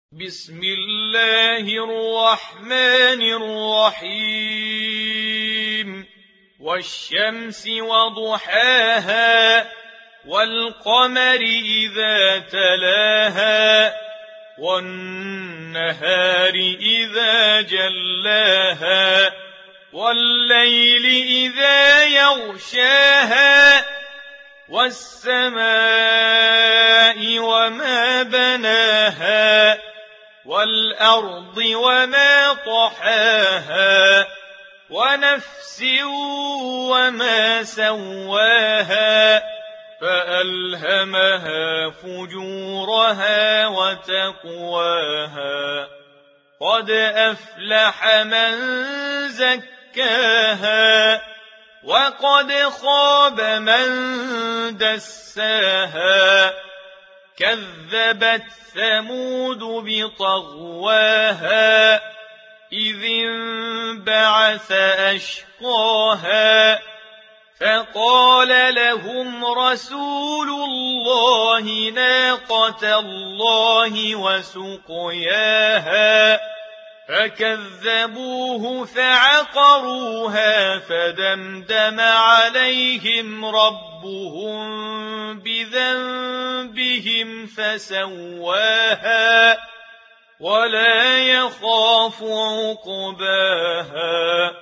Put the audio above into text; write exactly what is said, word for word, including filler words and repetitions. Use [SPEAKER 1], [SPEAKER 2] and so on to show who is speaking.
[SPEAKER 1] بسم الله الرحمن الرحيم والشمس وضحاها والقمر إذا تلاها والنهار إذا جلاها والليل إذا يغشاها والسماء وما بناها والأرض وما طحاها ونفس وما سواها فألهمها فجورها وتقواها قد أفلح من زكاها وقد خاب من دساها كذبت ثمود بطغواها إذ انبعث أشقاها فقال لهم رسول الله ناقة الله وسقياها فكذبوه فعقروها فدمدم عليهم ربهم بذنبهم فسواها ولا يخاف عقباها